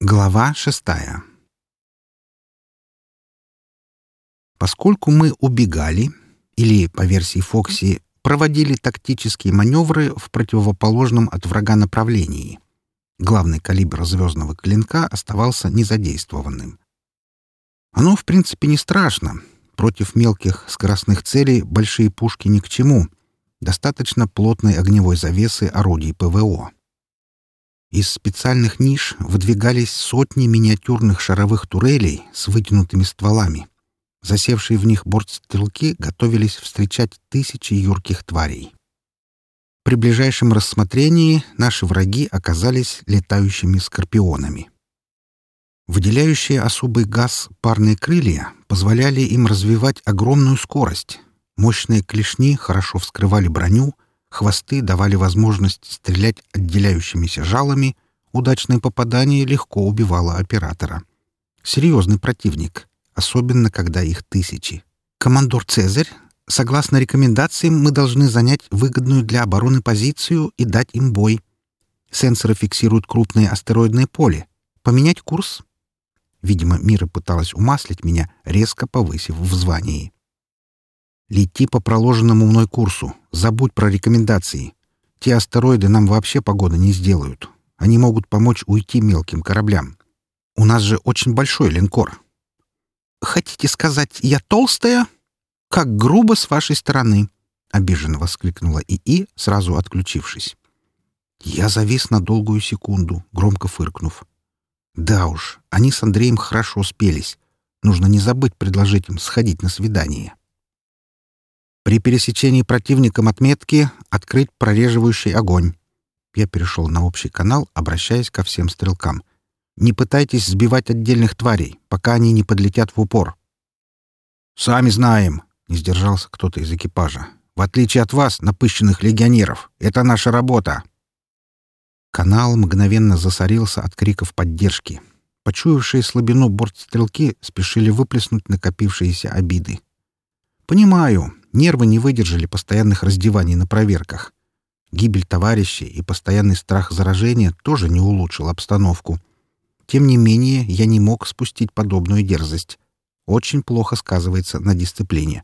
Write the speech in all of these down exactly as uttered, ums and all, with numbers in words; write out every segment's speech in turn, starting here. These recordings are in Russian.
Глава шестая. Поскольку мы убегали, или, по версии Фокси, проводили тактические маневры в противоположном от врага направлении, главный калибр звездного клинка оставался незадействованным. Оно, в принципе, не страшно. Против мелких скоростных целей большие пушки ни к чему. Достаточно плотной огневой завесы орудий ПВО. Из специальных ниш выдвигались сотни миниатюрных шаровых турелей с вытянутыми стволами. Засевшие в них бортстрелки готовились встречать тысячи юрких тварей. При ближайшем рассмотрении наши враги оказались летающими скорпионами. Выделяющие особый газ парные крылья позволяли им развивать огромную скорость. Мощные клешни хорошо вскрывали броню, хвосты давали возможность стрелять отделяющимися жалами, удачное попадание легко убивало оператора. Серьезный противник, особенно когда их тысячи. «Командор Цезарь, согласно рекомендациям, мы должны занять выгодную для обороны позицию и дать им бой. Сенсоры фиксируют крупное астероидное поле. Поменять курс?» Видимо, Мира пыталась умаслить меня, резко повысив в звании. «Лети по проложенному мной курсу. Забудь про рекомендации. Те астероиды нам вообще погоды не сделают. Они могут помочь уйти мелким кораблям. У нас же очень большой линкор». «Хотите сказать, я толстая? Как грубо с вашей стороны!» — обиженно воскликнула ИИ, сразу отключившись. Я завис на долгую секунду, громко фыркнув. Да уж, они с Андреем хорошо спелись. Нужно не забыть предложить им сходить на свидание. При пересечении противником отметки открыть прореживающий огонь. Я перешел на общий канал, обращаясь ко всем стрелкам. Не пытайтесь сбивать отдельных тварей, пока они не подлетят в упор. «Сами знаем», — не сдержался кто-то из экипажа. «В отличие от вас, напыщенных легионеров, это наша работа». Канал мгновенно засорился от криков поддержки. Почуявшие слабину бортстрелки спешили выплеснуть накопившиеся обиды. «Понимаю, нервы не выдержали постоянных раздеваний на проверках. Гибель товарищей и постоянный страх заражения тоже не улучшил обстановку. Тем не менее, я не мог спустить подобную дерзость. Очень плохо сказывается на дисциплине.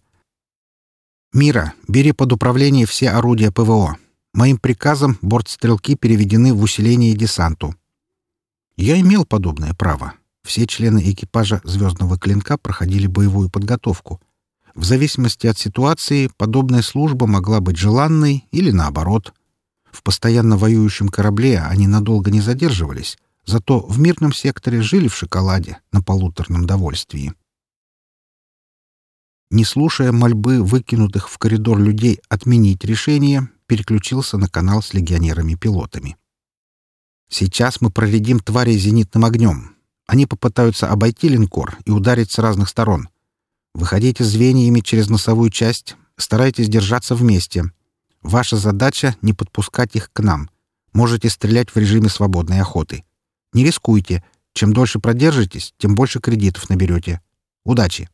«Мира, бери под управление все орудия ПВО. Моим приказом бортстрелки переведены в усиление десанту». Я имел подобное право. Все члены экипажа «Звездного клинка» проходили боевую подготовку. В зависимости от ситуации подобная служба могла быть желанной или наоборот. В постоянно воюющем корабле они надолго не задерживались, зато в мирном секторе жили в шоколаде на полуторном довольствии. Не слушая мольбы выкинутых в коридор людей отменить решение, переключился на канал с легионерами-пилотами. «Сейчас мы проредим тварей зенитным огнем. Они попытаются обойти линкор и ударить с разных сторон. Выходите звеньями через носовую часть, старайтесь держаться вместе. Ваша задача — не подпускать их к нам. Можете стрелять в режиме свободной охоты. Не рискуйте. Чем дольше продержитесь, тем больше кредитов наберете. Удачи!»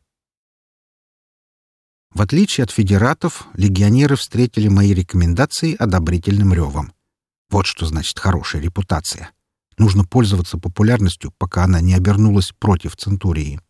В отличие от федератов, легионеры встретили мои рекомендации одобрительным ревом. Вот что значит хорошая репутация. Нужно пользоваться популярностью, пока она не обернулась против Центурии.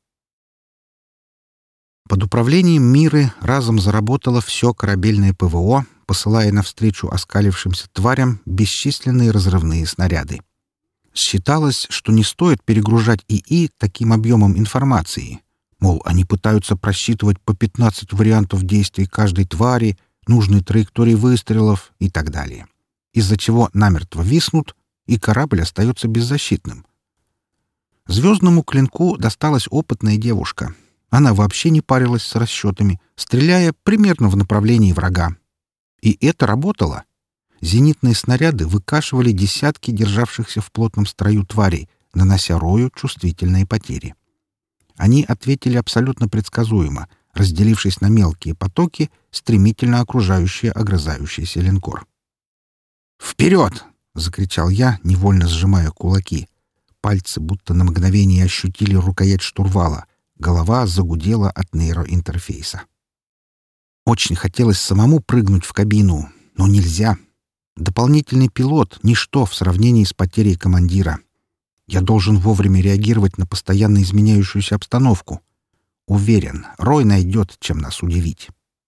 Под управлением Миры разом заработало все корабельное ПВО, посылая навстречу оскалившимся тварям бесчисленные разрывные снаряды. Считалось, что не стоит перегружать ИИ таким объемом информации. Мол, они пытаются просчитывать по пятнадцать вариантов действий каждой твари, нужной траектории выстрелов и так далее. Из-за чего намертво виснут, и корабль остается беззащитным. «Звездному клинку» досталась опытная девушка. Она вообще не парилась с расчетами, стреляя примерно в направлении врага. И это работало. Зенитные снаряды выкашивали десятки державшихся в плотном строю тварей, нанося рою чувствительные потери. Они ответили абсолютно предсказуемо, разделившись на мелкие потоки, стремительно окружающие огрызающийся линкор. «Вперед!» — закричал я, невольно сжимая кулаки. Пальцы будто на мгновение ощутили рукоять штурвала. Голова загудела от нейроинтерфейса. Очень хотелось самому прыгнуть в кабину, но нельзя. Дополнительный пилот — ничто в сравнении с потерей командира. Я должен вовремя реагировать на постоянно изменяющуюся обстановку. Уверен, Рой найдет, чем нас удивить.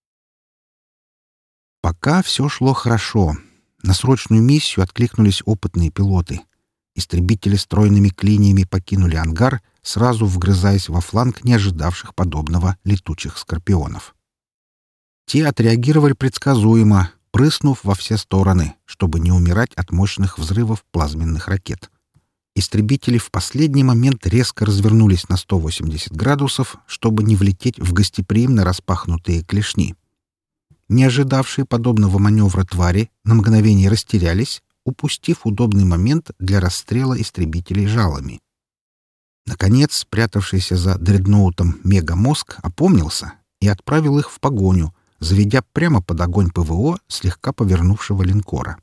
Пока все шло хорошо. На срочную миссию откликнулись опытные пилоты. Истребители стройными клиниями покинули ангар, сразу вгрызаясь во фланг не ожидавших подобного летучих скорпионов. Те отреагировали предсказуемо, прыснув во все стороны, чтобы не умирать от мощных взрывов плазменных ракет. Истребители в последний момент резко развернулись на сто восемьдесят градусов, чтобы не влететь в гостеприимно распахнутые клешни. Не ожидавшие подобного маневра твари на мгновение растерялись, упустив удобный момент для расстрела истребителей жалами. Наконец, спрятавшийся за дредноутом мегамозг опомнился и отправил их в погоню, заведя прямо под огонь ПВО слегка повернувшего линкора.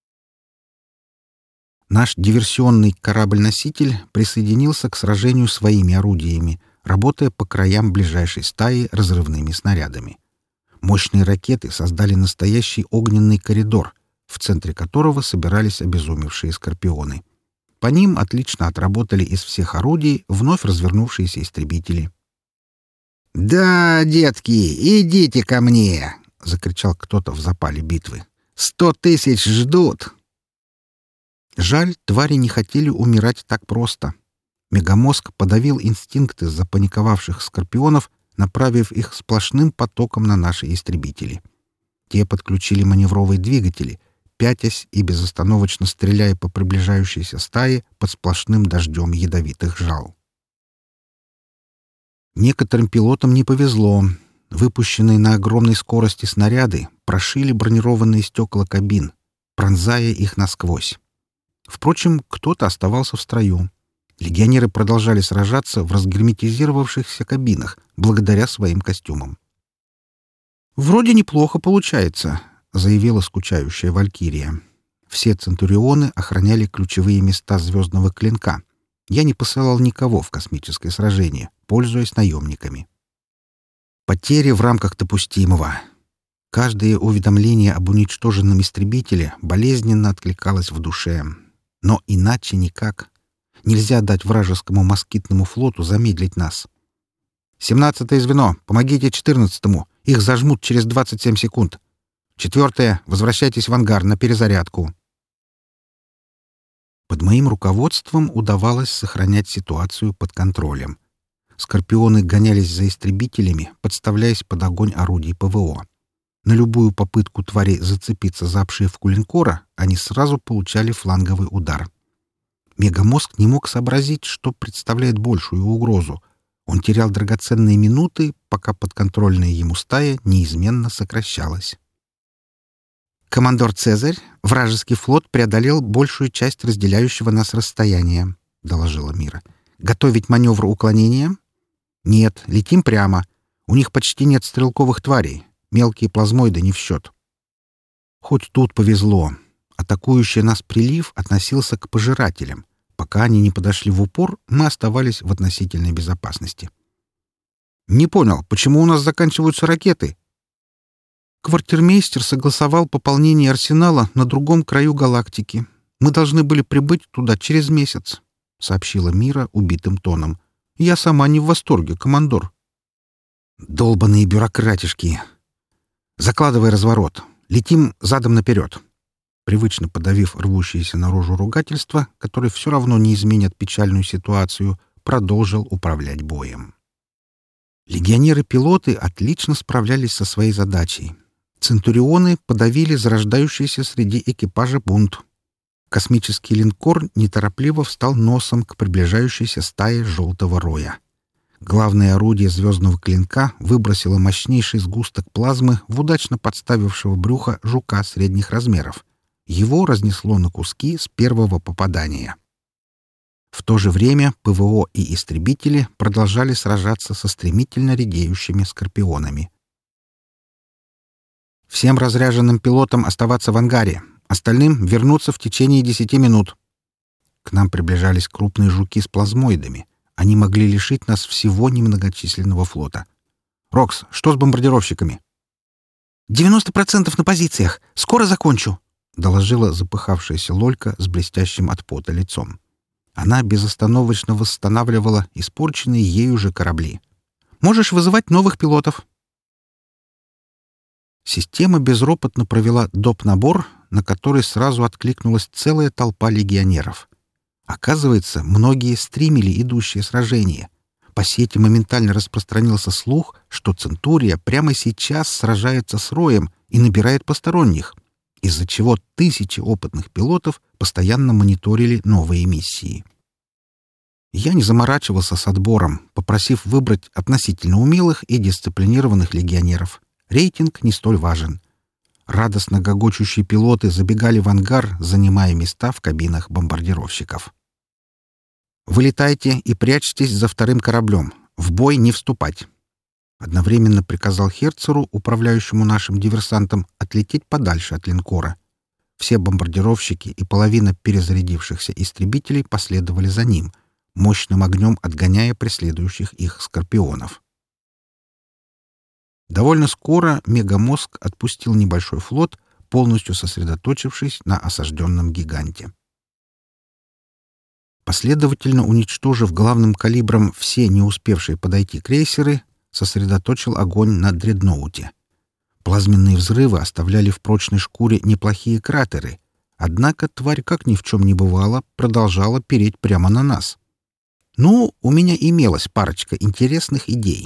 Наш диверсионный корабль-носитель присоединился к сражению своими орудиями, работая по краям ближайшей стаи разрывными снарядами. Мощные ракеты создали настоящий огненный коридор, в центре которого собирались обезумевшие скорпионы. По ним отлично отработали из всех орудий вновь развернувшиеся истребители. «Да, детки, идите ко мне!» — закричал кто-то в запале битвы. «Сто тысяч ждут!» Жаль, твари не хотели умирать так просто. Мегамозг подавил инстинкты запаниковавших скорпионов, направив их сплошным потоком на наши истребители. Те подключили маневровые двигатели, пятясь и безостановочно стреляя по приближающейся стае под сплошным дождем ядовитых жал. Некоторым пилотам не повезло. Выпущенные на огромной скорости снаряды прошили бронированные стекла кабин, пронзая их насквозь. Впрочем, кто-то оставался в строю. Легионеры продолжали сражаться в разгерметизировавшихся кабинах благодаря своим костюмам. «Вроде неплохо получается», — заявила скучающая Валькирия. Все центурионы охраняли ключевые места звездного клинка. Я не посылал никого в космическое сражение, пользуясь наемниками. Потери в рамках допустимого. Каждое уведомление об уничтоженном истребителе болезненно откликалось в душе. Но иначе никак. Нельзя дать вражескому москитному флоту замедлить нас. «Семнадцатое звено, помогите четырнадцатому. Их зажмут через двадцать семь секунд. Четвертое, возвращайтесь в ангар на перезарядку». Под моим руководством удавалось сохранять ситуацию под контролем. Скорпионы гонялись за истребителями, подставляясь под огонь орудий ПВО. На любую попытку тварей зацепиться за обшивку линкора они сразу получали фланговый удар. Мегамозг не мог сообразить, что представляет большую угрозу. Он терял драгоценные минуты, пока подконтрольная ему стая неизменно сокращалась. «Командор Цезарь, вражеский флот преодолел большую часть разделяющего нас расстояния», — доложила Мира. «Готовить маневр уклонения?» «Нет, летим прямо. У них почти нет стрелковых тварей. Мелкие плазмоиды не в счет». Хоть тут повезло. Атакующий нас прилив относился к пожирателям. Пока они не подошли в упор, мы оставались в относительной безопасности. «Не понял, почему у нас заканчиваются ракеты?» Квартирмейстер согласовал пополнение арсенала на другом краю галактики. Мы должны были прибыть туда через месяц, — сообщила Мира убитым тоном. Я сама не в восторге, командор. Долбаные бюрократишки. Закладывай разворот. Летим задом наперед. Привычно подавив рвущиеся наружу ругательства, которые все равно не изменят печальную ситуацию, продолжил управлять боем. Легионеры-пилоты отлично справлялись со своей задачей. Центурионы подавили зарождающийся среди экипажа бунт. Космический линкор неторопливо встал носом к приближающейся стае желтого роя. Главное орудие звездного клинка выбросило мощнейший сгусток плазмы в удачно подставившего брюхо жука средних размеров. Его разнесло на куски с первого попадания. В то же время ПВО и истребители продолжали сражаться со стремительно редеющими скорпионами. «Всем разряженным пилотам оставаться в ангаре. Остальным вернуться в течение десяти минут». К нам приближались крупные жуки с плазмоидами. Они могли лишить нас всего немногочисленного флота. «Рокс, что с бомбардировщиками?» «Девяносто процентов на позициях. Скоро закончу», — доложила запыхавшаяся Лолька с блестящим от пота лицом. Она безостановочно восстанавливала испорченные ею же корабли. «Можешь вызывать новых пилотов». Система безропотно провела доп. Набор, на который сразу откликнулась целая толпа легионеров. Оказывается, многие стримили идущее сражение. По сети моментально распространился слух, что Центурия прямо сейчас сражается с Роем и набирает посторонних, из-за чего тысячи опытных пилотов постоянно мониторили новые миссии. Я не заморачивался с отбором, попросив выбрать относительно умелых и дисциплинированных легионеров. Рейтинг не столь важен. Радостно гогочущие пилоты забегали в ангар, занимая места в кабинах бомбардировщиков. «Вылетайте и прячьтесь за вторым кораблем. В бой не вступать!» Одновременно приказал Херцеру, управляющему нашим диверсантом, отлететь подальше от линкора. Все бомбардировщики и половина перезарядившихся истребителей последовали за ним, мощным огнем отгоняя преследующих их скорпионов. Довольно скоро Мегамозг отпустил небольшой флот, полностью сосредоточившись на осажденном гиганте. Последовательно уничтожив главным калибром все не успевшие подойти крейсеры, сосредоточил огонь на дредноуте. Плазменные взрывы оставляли в прочной шкуре неплохие кратеры, однако тварь, как ни в чем не бывало, продолжала переть прямо на нас. Ну, у меня имелась парочка интересных идей.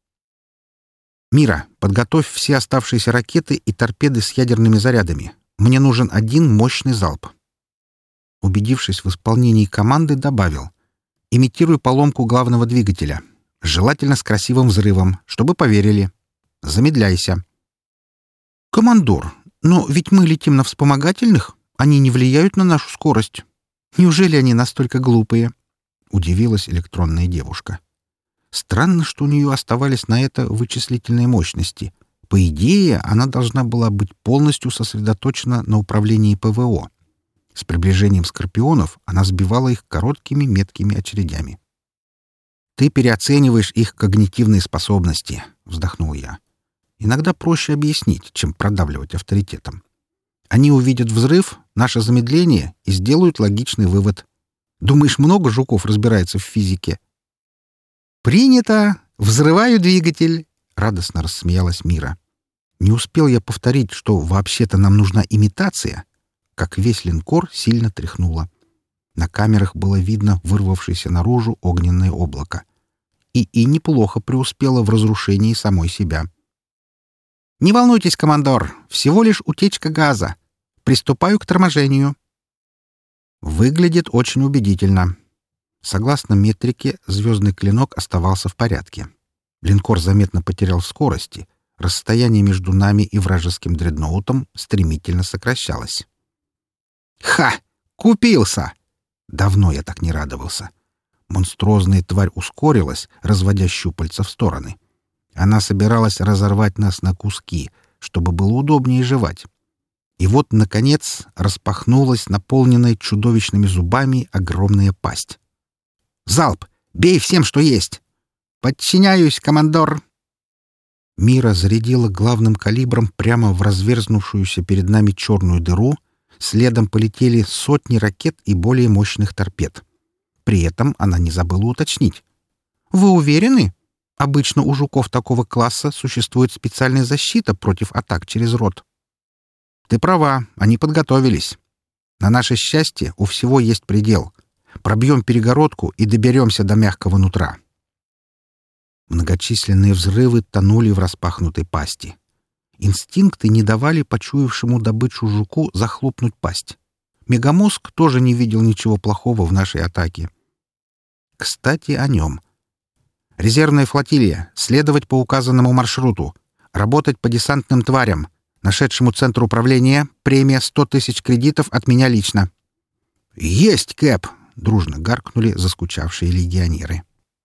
«Мира, подготовь все оставшиеся ракеты и торпеды с ядерными зарядами. Мне нужен один мощный залп». Убедившись в исполнении команды, добавил: «Имитируй поломку главного двигателя. Желательно с красивым взрывом, чтобы поверили. Замедляйся». «Командор, но ведь мы летим на вспомогательных. Они не влияют на нашу скорость. Неужели они настолько глупые?» — удивилась электронная девушка. Странно, что у нее оставались на это вычислительные мощности. По идее, она должна была быть полностью сосредоточена на управлении ПВО. С приближением скорпионов она сбивала их короткими меткими очередями. «Ты переоцениваешь их когнитивные способности», — вздохнул я. «Иногда проще объяснить, чем продавливать авторитетом. Они увидят взрыв, наше замедление и сделают логичный вывод. Думаешь, много жуков разбирается в физике?» «Принято! Взрываю двигатель!» — радостно рассмеялась Мира. Не успел я повторить, что вообще-то нам нужна имитация, как весь линкор сильно тряхнуло. На камерах было видно вырвавшееся наружу огненное облако. И и неплохо преуспело в разрушении самой себя. «Не волнуйтесь, командор, всего лишь утечка газа. Приступаю к торможению». Выглядит очень убедительно. Согласно метрике, звездный клинок оставался в порядке. Линкор заметно потерял в скорости. Расстояние между нами и вражеским дредноутом стремительно сокращалось. «Ха! Купился!» Давно я так не радовался. Монструозная тварь ускорилась, разводя щупальца в стороны. Она собиралась разорвать нас на куски, чтобы было удобнее жевать. И вот, наконец, распахнулась наполненная чудовищными зубами огромная пасть. «Залп! Бей всем, что есть!» «Подчиняюсь, командор!» Мира зарядила главным калибром прямо в разверзнувшуюся перед нами черную дыру. Следом полетели сотни ракет и более мощных торпед. При этом она не забыла уточнить: «Вы уверены? Обычно у жуков такого класса существует специальная защита против атак через рот». «Ты права, они подготовились. На наше счастье у всего есть предел. Пробьем перегородку и доберемся до мягкого нутра». Многочисленные взрывы тонули в распахнутой пасти. Инстинкты не давали почуявшему добычу жуку захлопнуть пасть. Мегамозг тоже не видел ничего плохого в нашей атаке. Кстати, о нем. «Резервная флотилия. Следовать по указанному маршруту. Работать по десантным тварям. Нашедшему центру управления премия сто тысяч кредитов от меня лично». «Есть, Кэп!» — дружно гаркнули заскучавшие легионеры.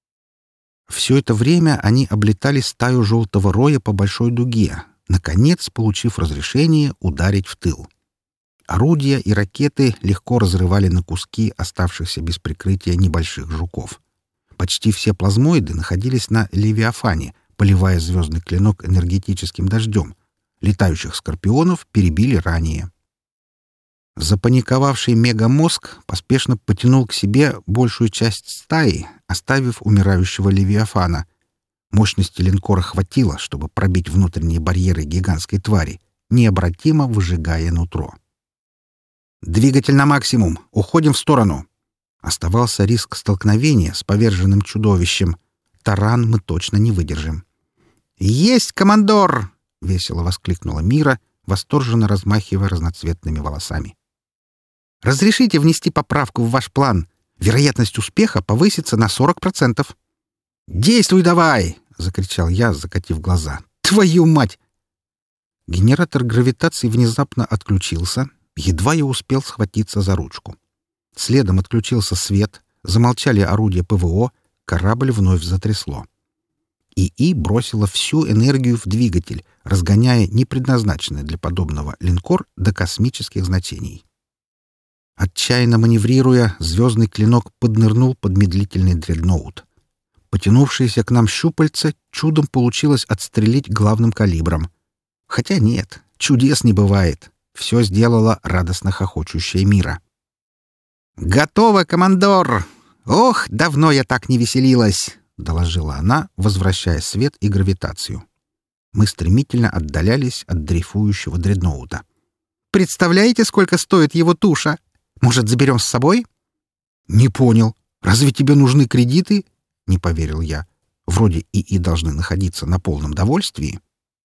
Все это время они облетали стаю желтого роя по большой дуге, наконец получив разрешение ударить в тыл. Орудия и ракеты легко разрывали на куски оставшихся без прикрытия небольших жуков. Почти все плазмоиды находились на Левиафане, поливая звездный клинок энергетическим дождем. Летающих скорпионов перебили ранее. Запаниковавший мегамозг поспешно потянул к себе большую часть стаи, оставив умирающего Левиафана. Мощности линкора хватило, чтобы пробить внутренние барьеры гигантской твари, необратимо выжигая нутро. «Двигатель на максимум! Уходим в сторону!» Оставался риск столкновения с поверженным чудовищем. Таран мы точно не выдержим. «Есть, командор!» — весело воскликнула Мира, восторженно размахивая разноцветными волосами. «Разрешите внести поправку в ваш план. Вероятность успеха повысится на сорок процентов». «Действуй давай!» — закричал я, закатив глаза. «Твою мать!» Генератор гравитации внезапно отключился. Едва я успел схватиться за ручку. Следом отключился свет, замолчали орудия ПВО, корабль вновь затрясло. ИИ бросила всю энергию в двигатель, разгоняя непредназначенный для подобного линкор до космических значений. Отчаянно маневрируя, звездный клинок поднырнул под медлительный дредноут. Потянувшиеся к нам щупальца чудом получилось отстрелить главным калибром. Хотя нет, чудес не бывает. Все сделала радостно хохочущая Мира. «Готово, командор! Ох, давно я так не веселилась!» — доложила она, возвращая свет и гравитацию. Мы стремительно отдалялись от дрейфующего дредноута. «Представляете, сколько стоит его туша? Может, заберем с собой?» «Не понял. Разве тебе нужны кредиты?» — не поверил я. Вроде ИИ должны находиться на полном довольствии.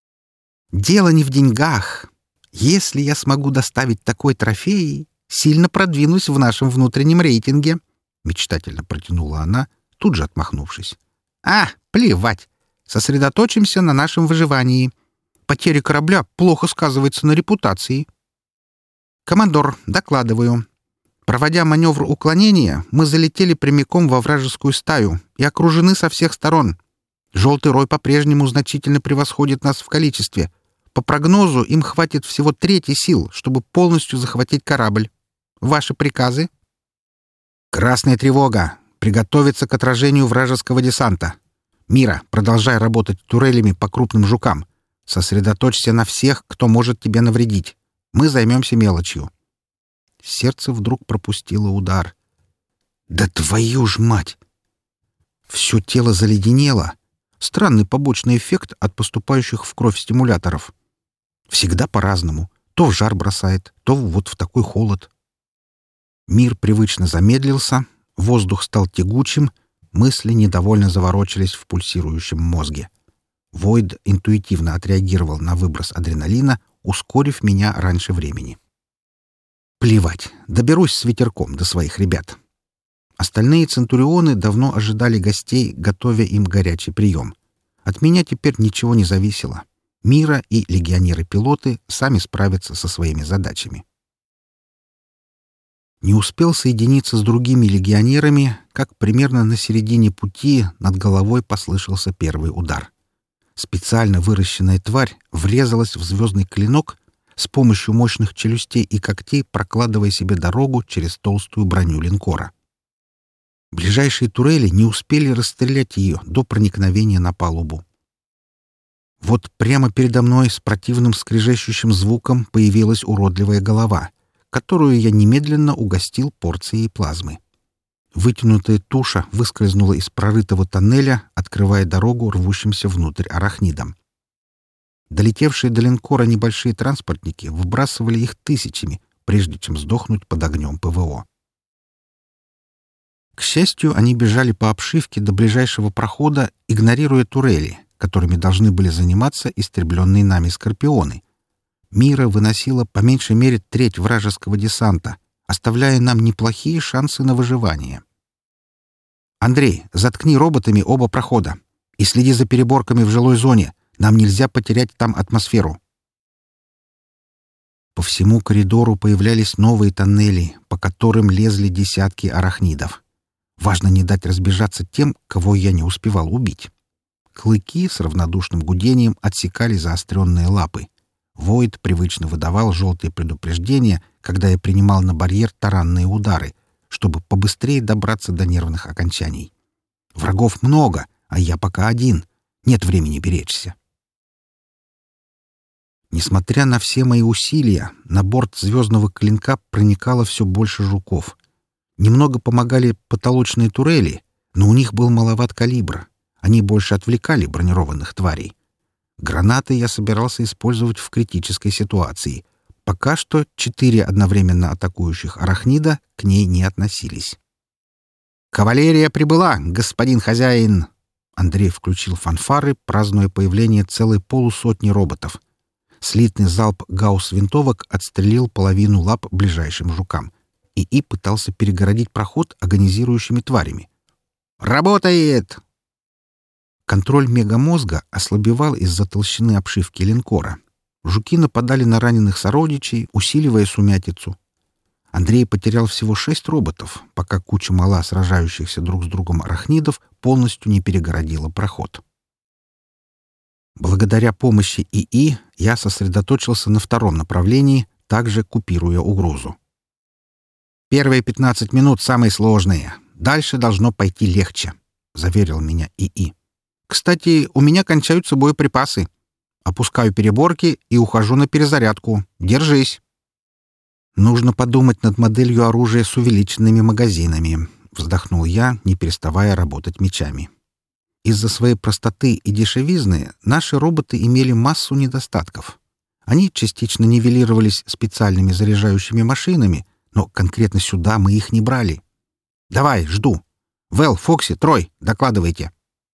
«Дело не в деньгах. Если я смогу доставить такой трофей, сильно продвинусь в нашем внутреннем рейтинге», — мечтательно протянула она, тут же отмахнувшись. «А, плевать. Сосредоточимся на нашем выживании. Потеря корабля плохо сказывается на репутации». «Командор, докладываю. Проводя маневр уклонения, мы залетели прямиком во вражескую стаю и окружены со всех сторон. Желтый рой по-прежнему значительно превосходит нас в количестве. По прогнозу, им хватит всего трети сил, чтобы полностью захватить корабль. Ваши приказы?» «Красная тревога! Приготовиться к отражению вражеского десанта! Мира, продолжай работать турелями по крупным жукам. Сосредоточься на всех, кто может тебе навредить. Мы займемся мелочью». Сердце вдруг пропустило удар. «Да твою ж мать!» Все тело заледенело. Странный побочный эффект от поступающих в кровь стимуляторов. Всегда по-разному. То в жар бросает, то вот в такой холод. Мир привычно замедлился, воздух стал тягучим, мысли недовольно заворочились в пульсирующем мозге. Войд интуитивно отреагировал на выброс адреналина, ускорив меня раньше времени. Плевать, доберусь с ветерком до своих ребят. Остальные центурионы давно ожидали гостей, готовя им горячий прием. От меня теперь ничего не зависело. Мира и легионеры-пилоты сами справятся со своими задачами. Не успел соединиться с другими легионерами, как примерно на середине пути над головой послышался первый удар. Специально выращенная тварь врезалась в звездный клинок, с помощью мощных челюстей и когтей прокладывая себе дорогу через толстую броню линкора. Ближайшие турели не успели расстрелять ее до проникновения на палубу. Вот прямо передо мной с противным скрежещущим звуком появилась уродливая голова, которую я немедленно угостил порцией плазмы. Вытянутая туша выскользнула из прорытого тоннеля, открывая дорогу рвущимся внутрь арахнидам. Долетевшие до линкора небольшие транспортники выбрасывали их тысячами, прежде чем сдохнуть под огнем ПВО. К счастью, они бежали по обшивке до ближайшего прохода, игнорируя турели, которыми должны были заниматься истребленные нами скорпионы. Мира выносила по меньшей мере треть вражеского десанта, оставляя нам неплохие шансы на выживание. «Андрей, заткни роботами оба прохода и следи за переборками в жилой зоне. Нам нельзя потерять там атмосферу». По всему коридору появлялись новые тоннели, по которым лезли десятки арахнидов. Важно не дать разбежаться тем, кого я не успевал убить. Клыки с равнодушным гудением отсекали заостренные лапы. Войд привычно выдавал желтые предупреждения, когда я принимал на барьер таранные удары, чтобы побыстрее добраться до нервных окончаний. Врагов много, а я пока один. Нет времени беречься. Несмотря на все мои усилия, на борт звездного клинка проникало все больше жуков. Немного помогали потолочные турели, но у них был маловат калибр. Они больше отвлекали бронированных тварей. Гранаты я собирался использовать в критической ситуации. Пока что четыре одновременно атакующих арахнида к ней не относились. «Кавалерия прибыла, господин хозяин!» Андрей включил фанфары, празднуя появление целой полусотни роботов. Слитный залп гаусс-винтовок отстрелил половину лап ближайшим жукам. ИИ пытался перегородить проход агонизирующими тварями. «Работает!» Контроль мегамозга ослабевал из-за толщины обшивки линкора. Жуки нападали на раненых сородичей, усиливая сумятицу. Андрей потерял всего шесть роботов, пока куча мала сражающихся друг с другом арахнидов полностью не перегородила проход. Благодаря помощи ИИ я сосредоточился на втором направлении, также купируя угрозу. «Первые пятнадцать минут самые сложные. Дальше должно пойти легче», — заверил меня ИИ. «Кстати, у меня кончаются боеприпасы. Опускаю переборки и ухожу на перезарядку. Держись». «Нужно подумать над моделью оружия с увеличенными магазинами», — вздохнул я, не переставая работать мечами. Из-за своей простоты и дешевизны наши роботы имели массу недостатков. Они частично нивелировались специальными заряжающими машинами, но конкретно сюда мы их не брали. «Давай, жду. Вэл, Фокси, Трой, докладывайте».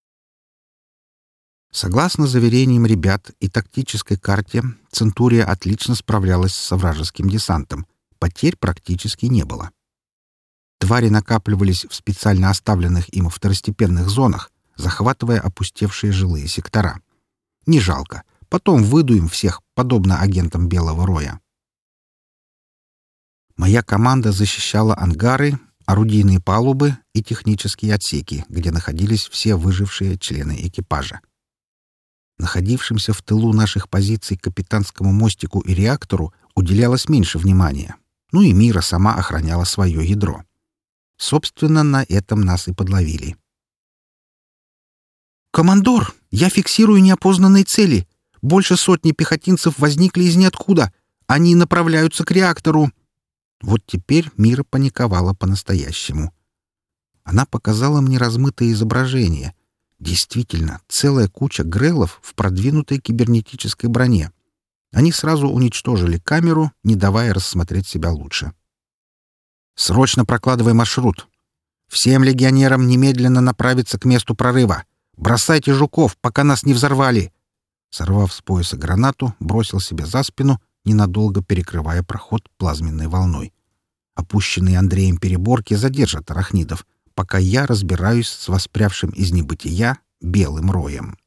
Согласно заверениям ребят и тактической карте, Центурия отлично справлялась с вражеским десантом. Потерь практически не было. Твари накапливались в специально оставленных им второстепенных зонах, захватывая опустевшие жилые сектора. Не жалко. Потом выдуем всех, подобно агентам Белого Роя. Моя команда защищала ангары, орудийные палубы и технические отсеки, где находились все выжившие члены экипажа. Находившимся в тылу наших позиций капитанскому мостику и реактору уделялось меньше внимания. Ну и Мира сама охраняла свое ядро. Собственно, на этом нас и подловили. «Командор, я фиксирую неопознанные цели. Больше сотни пехотинцев возникли из ниоткуда. Они направляются к реактору». Вот теперь Мира паниковала по-настоящему. Она показала мне размытое изображение. Действительно, целая куча греллов в продвинутой кибернетической броне. Они сразу уничтожили камеру, не давая рассмотреть себя лучше. «Срочно прокладывай маршрут. Всем легионерам немедленно направиться к месту прорыва. Бросайте жуков, пока нас не взорвали!» Сорвав с пояса гранату, бросил себе за спину, ненадолго перекрывая проход плазменной волной. Опущенные Андреем переборки задержат арахнидов, пока я разбираюсь с воспрявшим из небытия белым роем.